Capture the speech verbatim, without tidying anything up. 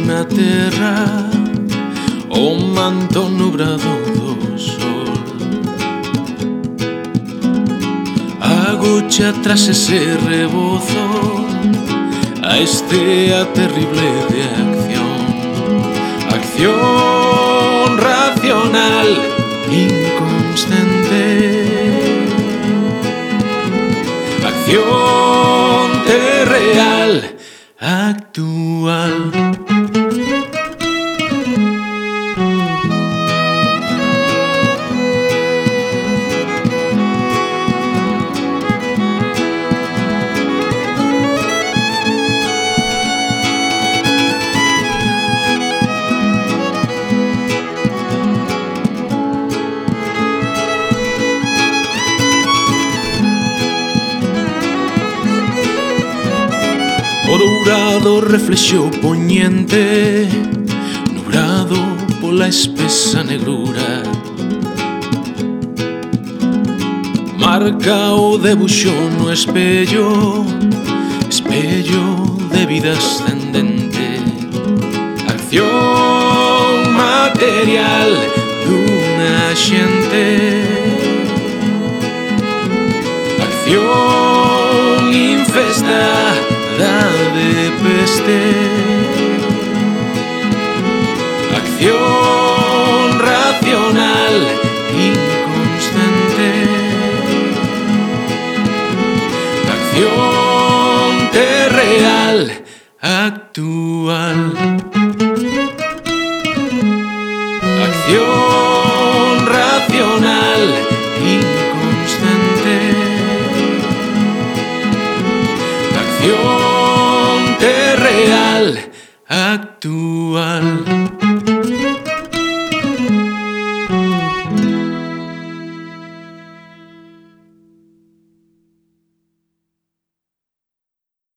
na terra o manto nubrado do sol. Agocha tras ese rebozo a estea terrible de acción, acción racional inconsciente, acción real actual. O dourado reflexo poñente, nubrado pola espesa negrura, marca o debuxo no espello, espello de vida ascendente, acción material dunha xente, acción infestada de peste, acción racional inconsciente, acción real actual, acción racional inconsciente, acción real actual.